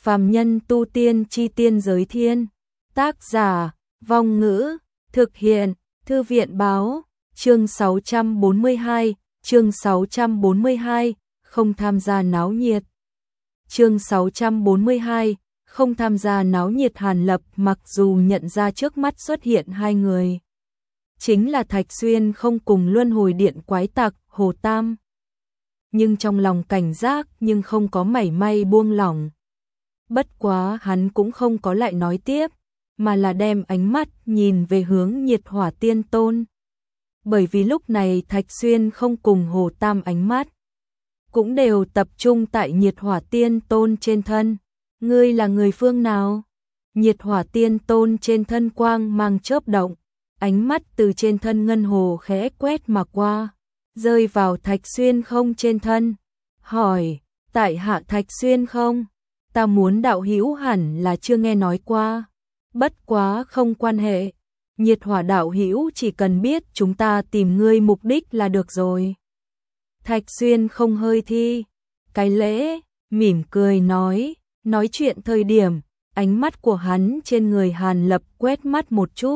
Phàm nhân tu tiên chi tiên giới thiên. Tác giả, Vong Ngữ, thực hiện, Thư viện báo, chương 642, chương 642, không tham gia náo nhiệt. Chương 642, không tham gia náo nhiệt. Hàn Lập mặc dù nhận ra trước mắt xuất hiện hai người, chính là Thạch Xuyên không cùng luân hồi điện quái tặc Hồ Tam, nhưng trong lòng cảnh giác nhưng không có mảy may buông lỏng. Bất quá hắn cũng không có lại nói tiếp, mà là đem ánh mắt nhìn về hướng Nhiệt Hỏa Tiên Tôn. Bởi vì lúc này Thạch Xuyên không cùng Hồ Tam ánh mắt cũng đều tập trung tại Nhiệt Hỏa Tiên Tôn trên thân. Ngươi là người phương nào? Nhiệt Hỏa Tiên Tôn trên thân quang mang chớp động, ánh mắt từ trên thân ngân hồ khẽ quét mà qua, rơi vào Thạch Xuyên không trên thân. Hỏi, tại hạ Thạch Xuyên không? Ta muốn đạo hữu hẳn là chưa nghe nói qua. Bất quá không quan hệ. Nhiệt Hỏa đạo hữu chỉ cần biết chúng ta tìm ngươi mục đích là được rồi. Thạch Xuyên không hơi thi cái lễ, mỉm cười nói chuyện thời điểm, ánh mắt của hắn trên người Hàn Lập quét mắt một chút.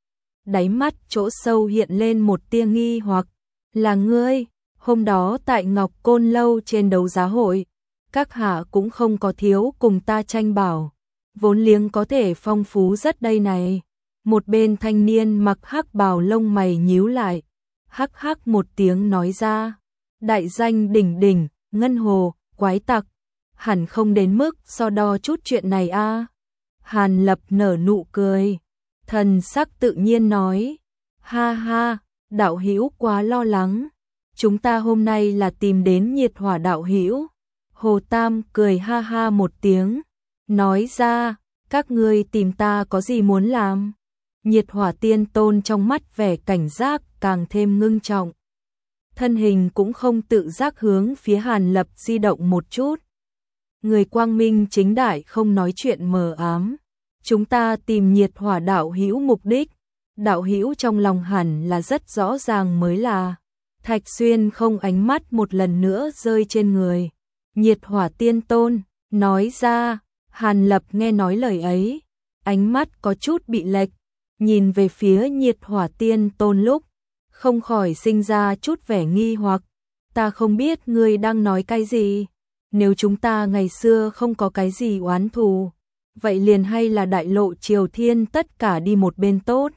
Đáy mắt chỗ sâu hiện lên một tia nghi hoặc, là ngươi, hôm đó tại Ngọc Côn Lâu trên đấu giá hội, các hạ cũng không có thiếu cùng ta tranh bảo, vốn liếng có thể phong phú rất đây này. Một bên thanh niên mặc hắc bào lông mày nhíu lại, hắc hắc một tiếng nói ra, đại danh đỉnh đỉnh, ngân hồ, quái tặc, hẳn không đến mức so đo chút chuyện này a. Hàn Lập nở nụ cười, thần sắc tự nhiên nói, ha ha, đạo hữu quá lo lắng, chúng ta hôm nay là tìm đến Nhiệt Hỏa đạo hữu. Hồ Tam cười ha ha một tiếng, nói ra, các ngươi tìm ta có gì muốn làm? Nhiệt Hỏa Tiên Tôn trong mắt vẻ cảnh giác càng thêm ngưng trọng. Thân hình cũng không tự giác hướng phía Hàn Lập di động một chút. Người quang minh chính đại không nói chuyện mờ ám. Chúng ta tìm Nhiệt Hỏa đạo hữu mục đích. Đạo hữu trong lòng hẳn là rất rõ ràng mới là. Thạch Xuyên không ánh mắt một lần nữa rơi trên người Nhiệt Hỏa Tiên Tôn, nói ra. Hàn Lập nghe nói lời ấy, ánh mắt có chút bị lệch, nhìn về phía Nhiệt Hỏa Tiên Tôn lúc, không khỏi sinh ra chút vẻ nghi hoặc. Ta không biết ngươi đang nói cái gì. Nếu chúng ta ngày xưa không có cái gì oán thù, vậy liền hay là đại lộ triều thiên tất cả đi một bên tốt.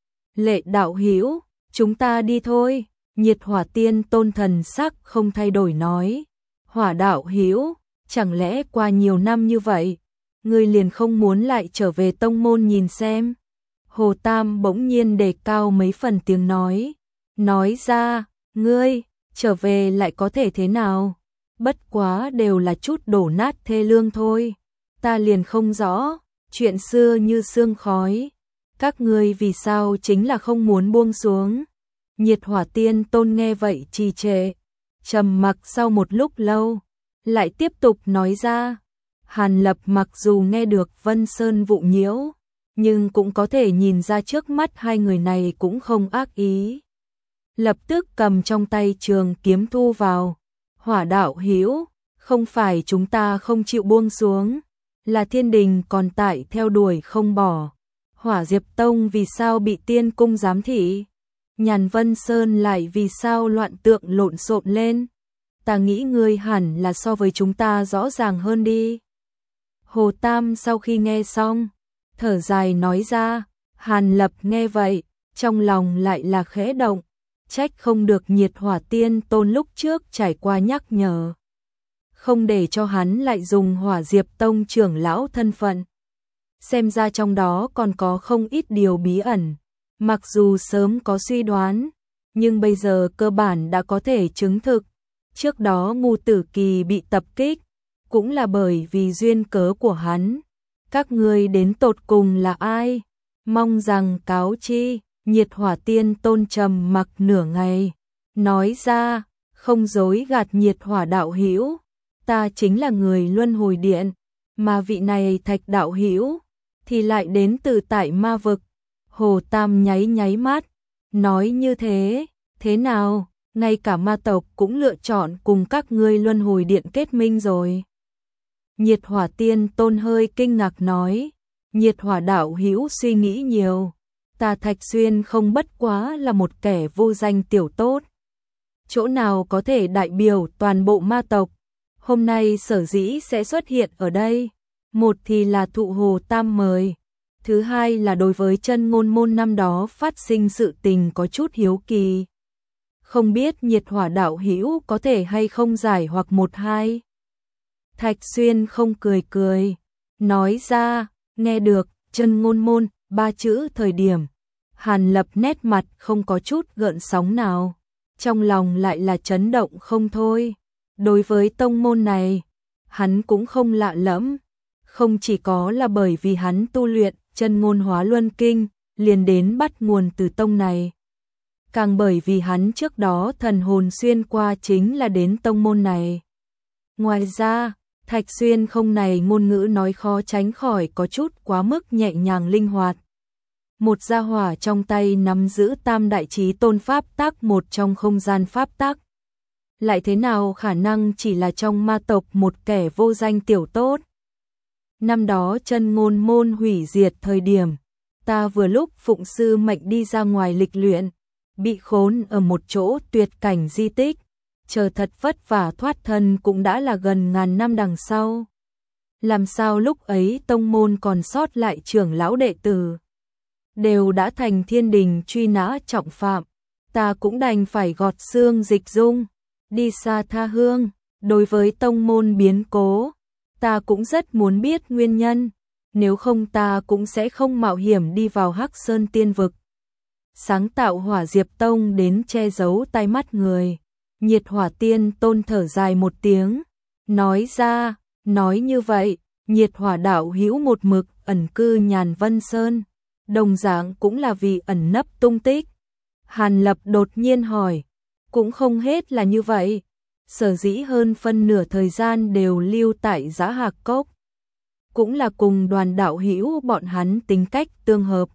Lệ đạo hữu, chúng ta đi thôi. Nhiệt Hỏa Tiên Tôn thần sắc không thay đổi nói. Hỏa đạo hữu, chẳng lẽ qua nhiều năm như vậy, ngươi liền không muốn lại trở về tông môn nhìn xem? Hồ Tam bỗng nhiên đề cao mấy phần tiếng nói ra, ngươi, trở về lại có thể thế nào? Bất quá đều là chút đổ nát thê lương thôi. Ta liền không rõ, chuyện xưa như sương khói. Các ngươi vì sao chính là không muốn buông xuống? Nhiệt Hỏa Tiên Tôn nghe vậy trì trệ, trầm mặc sau một lúc lâu, lại tiếp tục nói ra. Hàn Lập mặc dù nghe được Vân Sơn vụ nhiễu, nhưng cũng có thể nhìn ra trước mắt hai người này cũng không ác ý. Lập tức cầm trong tay trường kiếm thu vào. Hỏa đạo hữu, không phải chúng ta không chịu buông xuống, là thiên đình còn tại theo đuổi không bỏ. Hỏa Diệp Tông vì sao bị tiên cung giám thị? Nhàn Vân Sơn lại vì sao loạn tượng lộn xộn lên? Ta nghĩ ngươi hẳn là so với chúng ta rõ ràng hơn đi. Hồ Tam sau khi nghe xong, thở dài nói ra. Hàn Lập nghe vậy, trong lòng lại là khẽ động, trách không được Nhiệt Hỏa Tiên Tôn lúc trước trải qua nhắc nhở, không để cho hắn lại dùng Hỏa Diệp Tông trưởng lão thân phận. Xem ra trong đó còn có không ít điều bí ẩn, mặc dù sớm có suy đoán, nhưng bây giờ cơ bản đã có thể chứng thực. Trước đó Ngô Tử Kỳ bị tập kích, cũng là bởi vì duyên cớ của hắn. Các ngươi đến tột cùng là ai? Mong rằng cáo chi. Nhiệt Hỏa Tiên Tôn trầm mặc nửa ngày, nói ra, không dối gạt Nhiệt Hỏa đạo hữu, ta chính là người luân hồi điện, mà vị này Thạch đạo hữu thì lại đến từ tại ma vực. Hồ Tam nháy mắt, nói như thế nào, ngay cả ma tộc cũng lựa chọn cùng các ngươi luân hồi điện kết minh rồi. Nhiệt Hỏa Tiên Tôn hơi kinh ngạc nói, Nhiệt Hỏa đạo hữu suy nghĩ nhiều, ta Thạch Xuyên không bất quá là một kẻ vô danh tiểu tốt. Chỗ nào có thể đại biểu toàn bộ ma tộc, hôm nay sở dĩ sẽ xuất hiện ở đây, một thì là thụ Hồ Tam mời, thứ hai là đối với Chân Ngôn môn năm đó phát sinh sự tình có chút hiếu kỳ. Không biết Nhiệt Hỏa đạo hữu có thể hay không giải hoặc một hai. Thạch Xuyên không cười, nói ra, nghe được Chân Ngôn môn 3 chữ thời điểm, Hàn Lập nét mặt không có chút gợn sóng nào, trong lòng lại là chấn động không thôi. Đối với tông môn này, hắn cũng không lạ lẫm, không chỉ có là bởi vì hắn tu luyện Chân Ngôn Hóa Luân Kinh, liền đến bắt nguồn từ tông này. Càng bởi vì hắn trước đó thần hồn xuyên qua chính là đến tông môn này. Ngoài ra, Thạch Xuyên không này ngôn ngữ nói khó tránh khỏi có chút quá mức nhẹ nhàng linh hoạt. Một gia hỏa trong tay nắm giữ tam đại chí tôn pháp tắc một trong không gian pháp tắc. Lại thế nào khả năng chỉ là trong ma tộc một kẻ vô danh tiểu tốt. Năm đó Chân Ngôn môn hủy diệt thời điểm, ta vừa lúc phụng sư mệnh đi ra ngoài lịch luyện, bị khốn ở một chỗ tuyệt cảnh di tích, chờ thật vất vả thoát thân cũng đã là gần ngàn năm đằng sau. Làm sao lúc ấy tông môn còn sót lại trưởng lão đệ tử, đều đã thành thiên đình truy nã trọng phạm, ta cũng đành phải gọt xương dịch dung, đi xa tha hương. Đối với tông môn biến cố, ta cũng rất muốn biết nguyên nhân, nếu không ta cũng sẽ không mạo hiểm đi vào Hắc Sơn Tiên Vực. Sáng tạo Hỏa Diệp Tông đến che giấu tai mắt người. Nhiệt Hỏa Tiên Tôn thở dài một tiếng, nói ra, nói như vậy, Nhiệt Hỏa đạo hữu một mực ẩn cư Nhàn Vân Sơn, đồng dạng cũng là vì ẩn nấp tung tích. Hàn Lập đột nhiên hỏi, cũng không hết là như vậy, sở dĩ hơn phân nửa thời gian đều lưu tại Giã Hạc Cốc, cũng là cùng Đoàn đạo hữu bọn hắn tính cách tương hợp,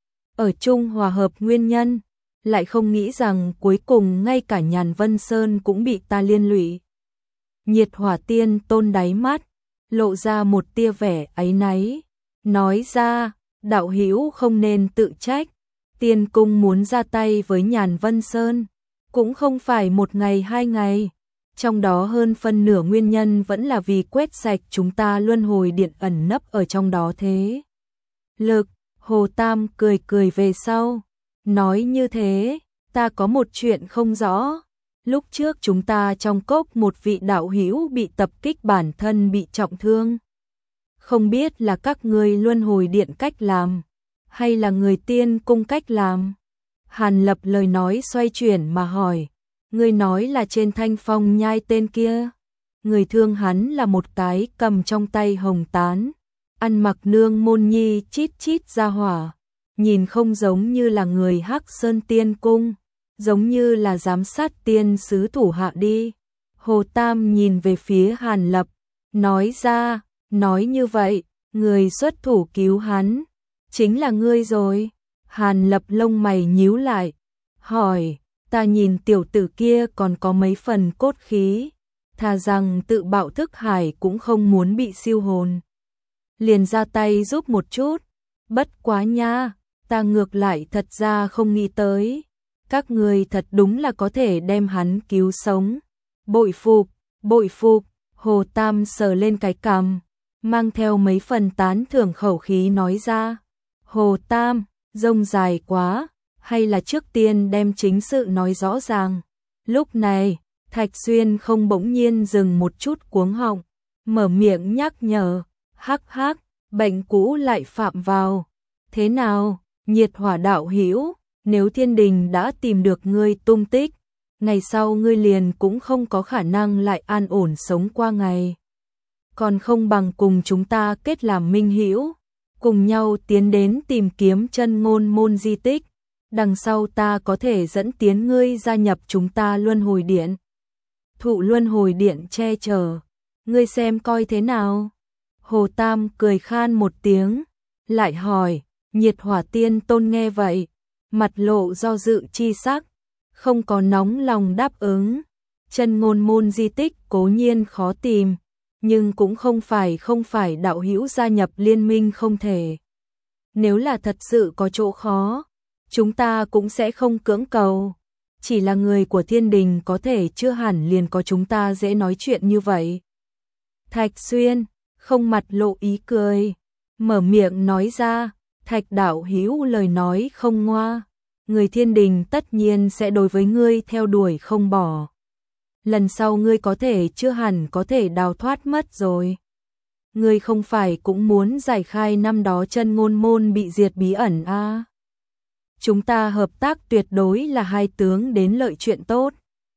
ở chung hòa hợp nguyên nhân, lại không nghĩ rằng cuối cùng ngay cả Nhàn Vân Sơn cũng bị ta liên lụy. Nhiệt Hỏa Tiên Tôn đáy mắt lộ ra một tia vẻ áy náy, nói ra, đạo hữu không nên tự trách, Tiên cung muốn ra tay với Nhàn Vân Sơn, cũng không phải một ngày hai ngày, trong đó hơn phân nửa nguyên nhân vẫn là vì quét sạch chúng ta luân hồi điện ẩn nấp ở trong đó thế. Lực, Hồ Tam cười về sau, nói như thế, ta có một chuyện không rõ, lúc trước chúng ta trong cốc một vị đạo hữu bị tập kích bản thân bị trọng thương. Không biết là các ngươi luân hồi điện cách làm, hay là người tiên cung cách làm? Hàn Lập lời nói xoay chuyển mà hỏi, ngươi nói là trên Thanh Phong nhai tên kia, người thương hắn là một cái cầm trong tay hồng tán, ăn mặc nương môn nhi chít chít ra hỏa, nhìn không giống như là người Hắc Sơn Tiên Cung, giống như là giám sát tiên sứ thủ hạ đi. Hồ Tam nhìn về phía Hàn Lập, nói ra, nói như vậy, người xuất thủ cứu hắn, chính là ngươi rồi. Hàn Lập lông mày nhíu lại, hỏi, ta nhìn tiểu tử kia còn có mấy phần cốt khí, thà rằng tự bạo thức hải cũng không muốn bị siêu hồn. Liền ra tay giúp một chút, bất quá nha, ta ngược lại thật ra không nghĩ tới, các người thật đúng là có thể đem hắn cứu sống. Bội phục, Hồ Tam sờ lên cái cằm, mang theo mấy phần tán thưởng khẩu khí nói ra, Hồ Tam, rông dài quá, hay là trước tiên đem chính sự nói rõ ràng. Lúc này, Thạch Xuyên không bỗng nhiên dừng một chút cuống họng, mở miệng nhắc nhở, hắc hắc, bệnh cũ lại phạm vào. Thế nào, Nhiệt Hỏa đạo hữu, nếu thiên đình đã tìm được ngươi tung tích, ngày sau ngươi liền cũng không có khả năng lại an ổn sống qua ngày. Còn không bằng cùng chúng ta kết làm minh hữu, cùng nhau tiến đến tìm kiếm Chân Ngôn môn di tích, đằng sau ta có thể dẫn tiến ngươi gia nhập chúng ta luân hồi điện. Thụ luân hồi điện che chở, ngươi xem coi thế nào. Hồ Tam cười khan một tiếng, lại hỏi, Nhiệt Hỏa Tiên Tôn nghe vậy, mặt lộ do dự chi sắc, không có nóng lòng đáp ứng. Chân Ngôn môn di tích cố nhiên khó tìm, nhưng cũng không phải đạo hữu gia nhập liên minh không thể. Nếu là thật sự có chỗ khó, chúng ta cũng sẽ không cưỡng cầu. Chỉ là người của thiên đình có thể chưa hẳn liền có chúng ta dễ nói chuyện như vậy. Thạch Xuyên, không mặt lộ ý cười, mở miệng nói ra, Thạch đạo hữu lời nói không ngoa. Người thiên đình tất nhiên sẽ đối với ngươi theo đuổi không bỏ. Lần sau ngươi có thể chưa hẳn có thể đào thoát mất rồi. Ngươi không phải cũng muốn giải khai năm đó chân ngôn môn bị diệt bí ẩn à? Chúng ta hợp tác tuyệt đối là hai tướng đến lợi chuyện tốt.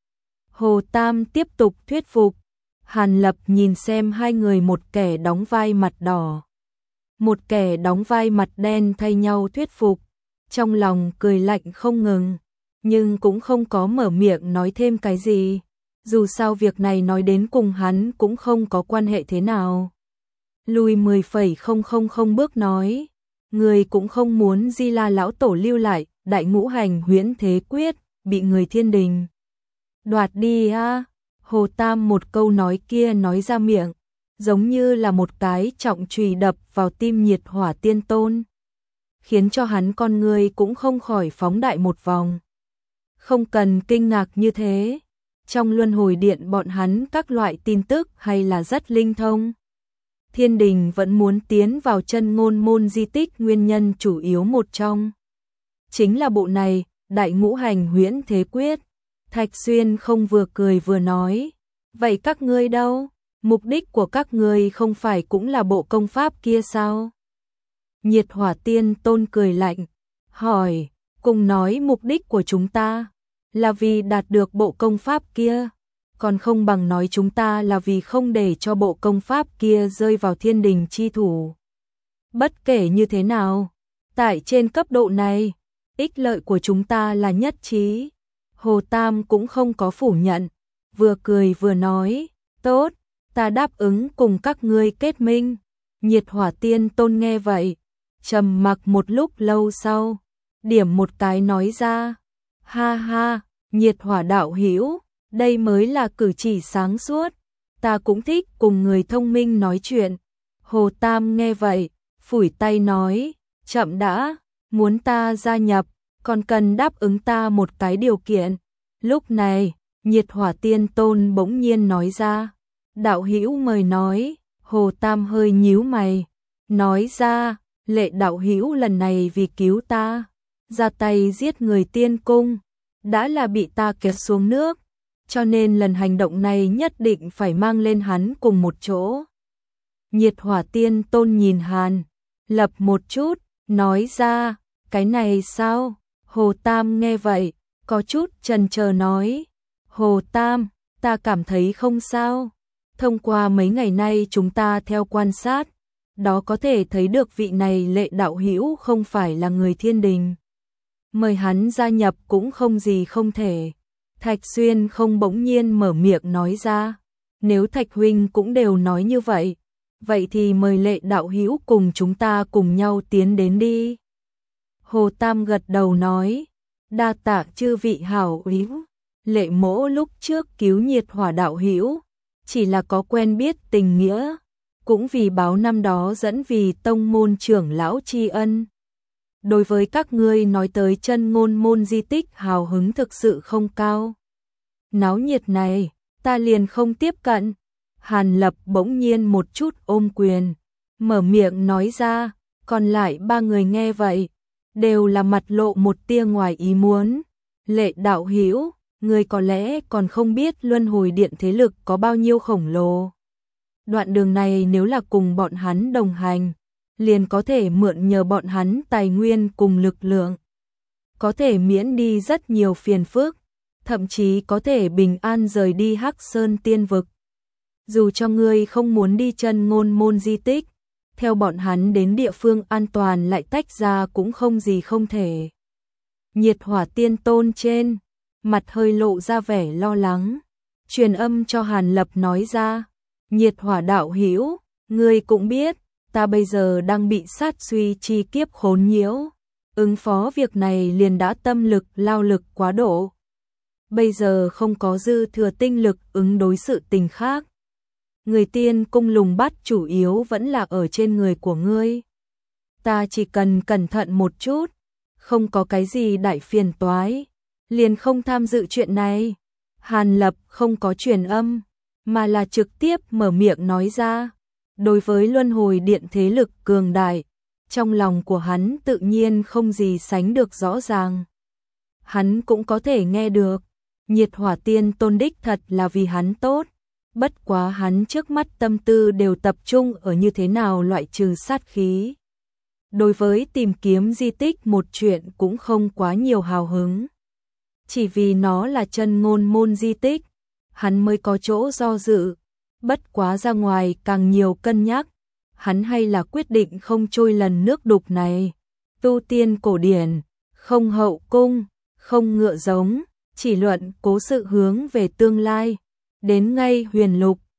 Hồ Tam tiếp tục thuyết phục. Hàn Lập nhìn xem hai người, một kẻ đóng vai mặt đỏ, một kẻ đóng vai mặt đen thay nhau thuyết phục. Trong lòng cười lạnh không ngừng, nhưng cũng không có mở miệng nói thêm cái gì. Dù sao việc này nói đến cùng hắn cũng không có quan hệ thế nào. Lùi 10,000 bước nói, người cũng không muốn Di La lão tổ lưu lại, đại ngũ hành huyễn thế quyết bị người thiên đình đoạt đi à? Hồ Tam một câu nói kia nói ra miệng, giống như là một cái trọng chùy đập vào tim Nhiệt Hỏa Tiên Tôn, khiến cho hắn con người cũng không khỏi phóng đại một vòng. Không cần kinh ngạc như thế, trong luân hồi điện bọn hắn các loại tin tức hay là rất linh thông. Thiên đình vẫn muốn tiến vào chân ngôn môn di tích, nguyên nhân chủ yếu một trong chính là bộ này, đại ngũ hành huyễn thế quyết. Thạch Xuyên không vừa cười vừa nói, vậy các ngươi đâu? Mục đích của các ngươi không phải cũng là bộ công pháp kia sao? Nhiệt Hỏa Tiên Tôn cười lạnh, hỏi, cùng nói mục đích của chúng ta là vì đạt được bộ công pháp kia, còn không bằng nói chúng ta là vì không để cho bộ công pháp kia rơi vào thiên đình chi thủ. Bất kể như thế nào, tại trên cấp độ này, ích lợi của chúng ta là nhất trí. Hồ Tam cũng không có phủ nhận, vừa cười vừa nói, tốt, ta đáp ứng cùng các ngươi kết minh. Nhiệt Hỏa Tiên Tôn nghe vậy, trầm mặc một lúc lâu sau, điểm một cái nói ra, ha ha, Nhiệt Hỏa đạo hữu, đây mới là cử chỉ sáng suốt, ta cũng thích cùng người thông minh nói chuyện. Hồ Tam nghe vậy, phủi tay nói, chậm đã, muốn ta gia nhập, còn cần đáp ứng ta một cái điều kiện. Lúc này, Nhiệt Hỏa Tiên Tôn bỗng nhiên nói ra, đạo hữu mời nói. Hồ Tam hơi nhíu mày, nói ra, Lệ đạo hữu lần này vì cứu ta, ra tay giết người tiên cung, đã là bị ta kéo xuống nước, cho nên lần hành động này nhất định phải mang lên hắn cùng một chỗ. Nhiệt Hỏa Tiên Tôn nhìn Hàn Lập một chút, nói ra, cái này sao? Hồ Tam nghe vậy, có chút chần chờ nói, Hồ Tam, ta cảm thấy không sao. Thông qua mấy ngày nay chúng ta theo quan sát, đó có thể thấy được vị này Lệ đạo hữu không phải là người thiên đình. Mời hắn gia nhập cũng không gì không thể. Thạch Xuyên không bỗng nhiên mở miệng nói ra, nếu Thạch huynh cũng đều nói như vậy, vậy thì mời Lệ đạo hữu cùng chúng ta cùng nhau tiến đến đi. Hồ Tam gật đầu nói, đa tạ chư vị hảo hữu. Lệ mỗ lúc trước cứu Nhiệt Hỏa đạo hữu, chỉ là có quen biết tình nghĩa, cũng vì báo năm đó dẫn vì tông môn trưởng lão tri ân. Đối với các ngươi nói tới chân ngôn môn di tích hào hứng thực sự không cao. Náo nhiệt này, ta liền không tiếp cận. Hàn Lập bỗng nhiên một chút ôm quyền, mở miệng nói ra, còn lại ba người nghe vậy, đều là mặt lộ một tia ngoài ý muốn. Lệ đạo hữu, người có lẽ còn không biết luân hồi điện thế lực có bao nhiêu khổng lồ. Đoạn đường này nếu là cùng bọn hắn đồng hành, liền có thể mượn nhờ bọn hắn tài nguyên cùng lực lượng, có thể miễn đi rất nhiều phiền phức, thậm chí có thể bình an rời đi Hắc Sơn Tiên Vực. Dù cho ngươi không muốn đi chân ngôn môn di tích, theo bọn hắn đến địa phương an toàn lại tách ra cũng không gì không thể. Nhiệt Hỏa Tiên Tôn trên mặt hơi lộ ra vẻ lo lắng, truyền âm cho Hàn Lập nói ra, Nhiệt Hỏa đạo hữu, ngươi cũng biết, ta bây giờ đang bị sát suy chi kiếp khốn nhiễu, ứng phó việc này liền đã tâm lực lao lực quá độ. Bây giờ không có dư thừa tinh lực ứng đối sự tình khác. người tiên cung lùng bắt chủ yếu vẫn là ở trên người của ngươi. Ta chỉ cần cẩn thận một chút, không có cái gì đại phiền toái, liền không tham dự chuyện này. Hàn Lập không có truyền âm, mà là trực tiếp mở miệng nói ra. Đối với luân hồi điện thế lực cường đại, trong lòng của hắn tự nhiên không gì sánh được rõ ràng. Hắn cũng có thể nghe được, Nhiệt Hỏa Tiên Tôn đích thật là vì hắn tốt, bất quá hắn trước mắt tâm tư đều tập trung ở như thế nào loại trừ sát khí. Đối với tìm kiếm di tích một chuyện cũng không quá nhiều hào hứng. Chỉ vì nó là chân ngôn môn di tích, hắn mới có chỗ do dự, bất quá ra ngoài càng nhiều cân nhắc, hắn hay là quyết định không trôi lần nước đục này. Tu tiên cổ điển, không hậu cung, không ngựa giống, chỉ luận cố sự hướng về tương lai. Đến ngay huyền lục,